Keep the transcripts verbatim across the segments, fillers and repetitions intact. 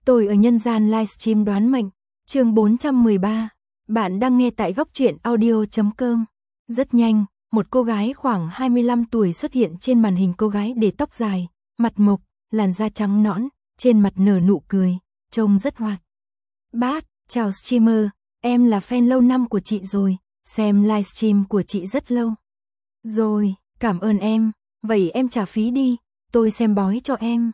Tôi ở nhân gian livestream đoán mệnh, chương bốn trăm mười ba. Bạn đang nghe tại góc truyện audio chấm com. Rất nhanh, một cô gái khoảng hai mươi lăm tuổi xuất hiện trên màn hình. Cô gái để tóc dài, mặt mộc, làn da trắng nõn, trên mặt nở nụ cười, trông rất hoạt bát. Chào streamer, em là fan lâu năm của chị rồi, xem livestream của chị rất lâu rồi, cảm ơn em, vậy em trả phí đi, tôi xem bói cho em.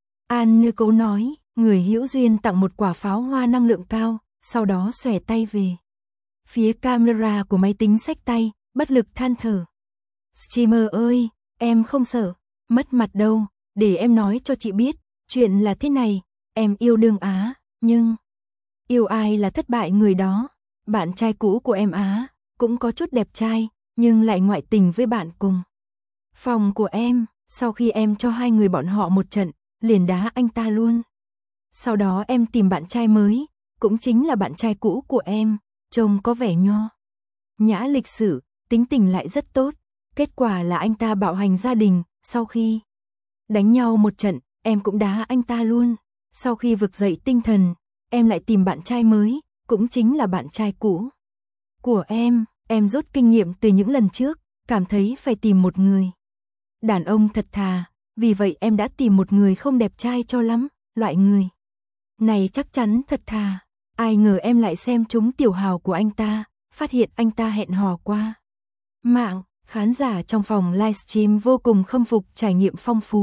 An Như Cố nói, người hữu duyên tặng một quả pháo hoa năng lượng cao, sau đó xòe tay về phía camera của máy tính xách tay, bất lực than thở. Streamer ơi, em không sợ mất mặt đâu, để em nói cho chị biết, chuyện là thế này, em yêu đương Á, nhưng yêu ai là thất bại người đó. Bạn trai cũ của em Á, cũng có chút đẹp trai, nhưng lại ngoại tình với bạn cùng phòng của em, sau khi em cho hai người bọn họ một trận, liền đá anh ta luôn. Sau đó em tìm bạn trai mới, cũng chính là bạn trai cũ của em, trông có vẻ nho nhã lịch sự, tính tình lại rất tốt. Kết quả là anh ta bạo hành gia đình, sau khi đánh nhau một trận, em cũng đá anh ta luôn. Sau khi vực dậy tinh thần, em lại tìm bạn trai mới, cũng chính là bạn trai cũ của em. Em rút kinh nghiệm từ những lần trước, cảm thấy phải tìm một người đàn ông thật thà, vì vậy em đã tìm một người không đẹp trai cho lắm, loại người này chắc chắn thật thà. Ai ngờ em lại xem trúng tiểu hào của anh ta, phát hiện anh ta hẹn hò qua mạng. Khán giả trong phòng livestream vô cùng khâm phục trải nghiệm phong phú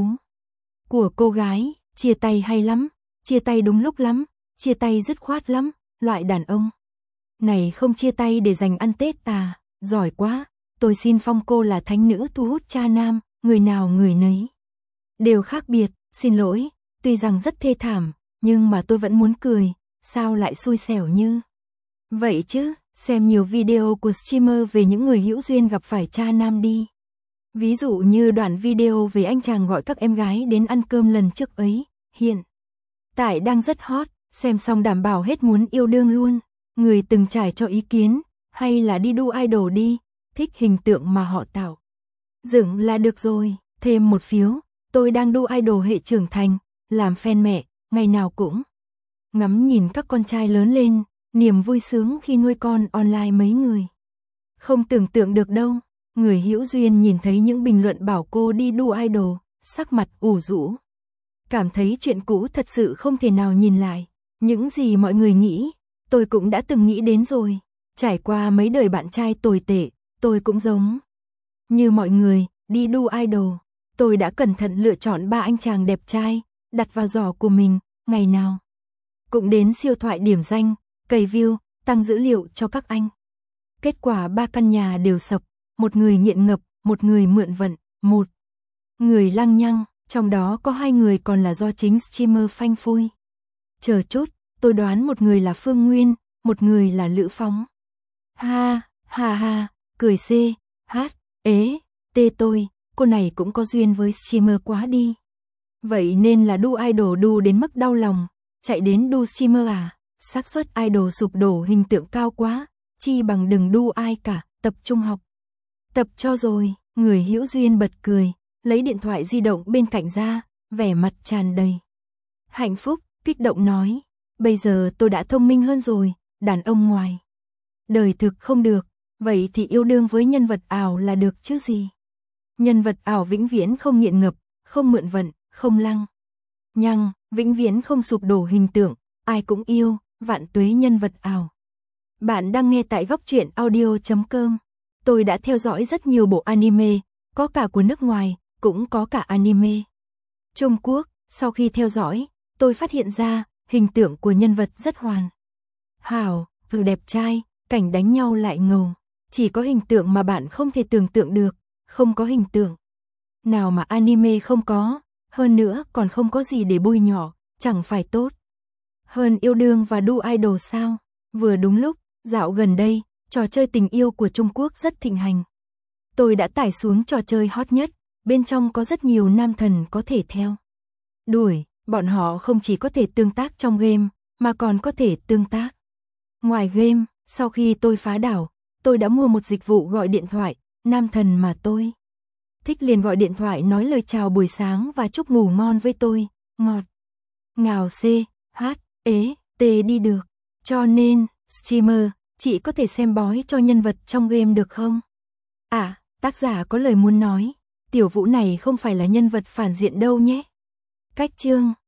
của cô gái. Chia tay hay lắm, chia tay đúng lúc lắm, chia tay dứt khoát lắm, loại đàn ông này không chia tay để dành ăn Tết à, giỏi quá. Tôi xin phong cô là thánh nữ thu hút cha nam, người nào người nấy đều khác biệt. Xin lỗi, tuy rằng rất thê thảm, nhưng mà tôi vẫn muốn cười, sao lại xui xẻo như vậy chứ. Xem nhiều video của streamer về những người hữu duyên gặp phải cha nam đi. Ví dụ như đoạn video về anh chàng gọi các em gái đến ăn cơm lần trước ấy, hiện tại đang rất hot, xem xong đảm bảo hết muốn yêu đương luôn. Người từng trải cho ý kiến, hay là đi đu idol đi, thích hình tượng mà họ tạo dựng là được rồi. Thêm một phiếu, tôi đang đu idol hệ trưởng thành, làm fan mẹ, ngày nào cũng ngắm nhìn các con trai lớn lên, niềm vui sướng khi nuôi con online mấy người không tưởng tượng được đâu. Người hữu duyên nhìn thấy những bình luận bảo cô đi đu idol, sắc mặt ủ rũ, cảm thấy chuyện cũ thật sự không thể nào nhìn lại. Những gì mọi người nghĩ, tôi cũng đã từng nghĩ đến rồi. Trải qua mấy đời bạn trai tồi tệ, tôi cũng giống như mọi người, đi đu idol. Tôi đã cẩn thận lựa chọn ba anh chàng đẹp trai, đặt vào giỏ của mình, ngày nào cũng đến siêu thoại điểm danh, cày view, tăng dữ liệu cho các anh. Kết quả ba căn nhà đều sập, một người nghiện ngập, một người mượn vận, một người lăng nhăng, trong đó có hai người còn là do chính streamer phanh phui. Chờ chút, tôi đoán một người là Phương Nguyên, một người là Lữ Phóng. Ha, ha ha, cười c, hát, ế, tê tôi, cô này cũng có duyên với streamer quá đi. Vậy nên là đu idol đu đến mức đau lòng, chạy đến đu streamer à? Xác suất idol sụp đổ hình tượng cao quá, chi bằng đừng đu ai cả, tập trung học tập cho rồi. Người hữu duyên bật cười, lấy điện thoại di động bên cạnh ra, vẻ mặt tràn đầy hạnh phúc, kích động nói, bây giờ tôi đã thông minh hơn rồi, đàn ông ngoài đời thực không được, vậy thì yêu đương với nhân vật ảo là được chứ gì. Nhân vật ảo vĩnh viễn không nghiện ngập, không mượn vận, không lăng nhăng, vĩnh viễn không sụp đổ hình tượng, ai cũng yêu, vạn tuế nhân vật ảo. Bạn đang nghe tại góc truyện audio chấm com. Tôi đã theo dõi rất nhiều bộ anime, có cả của nước ngoài, cũng có cả anime Trung Quốc. Sau khi theo dõi, tôi phát hiện ra, hình tượng của nhân vật rất hoàn hảo, vừa đẹp trai, cảnh đánh nhau lại ngầu. Chỉ có hình tượng mà bạn không thể tưởng tượng được, không có hình tượng nào mà anime không có, hơn nữa còn không có gì để bôi nhọ, chẳng phải tốt hơn yêu đương và đu idol sao? Vừa đúng lúc, dạo gần đây, trò chơi tình yêu của Trung Quốc rất thịnh hành. Tôi đã tải xuống trò chơi hot nhất, bên trong có rất nhiều nam thần có thể theo đuổi, bọn họ không chỉ có thể tương tác trong game, mà còn có thể tương tác ngoài game. Sau khi tôi phá đảo, tôi đã mua một dịch vụ gọi điện thoại, nam thần mà tôi thích liền gọi điện thoại nói lời chào buổi sáng và chúc ngủ ngon với tôi, ngọt ngào c, H, ế, T đi được. Cho nên, streamer, chị có thể xem bói cho nhân vật trong game được không? À, tác giả có lời muốn nói. Tiểu Vũ này không phải là nhân vật phản diện đâu nhé. Cách chương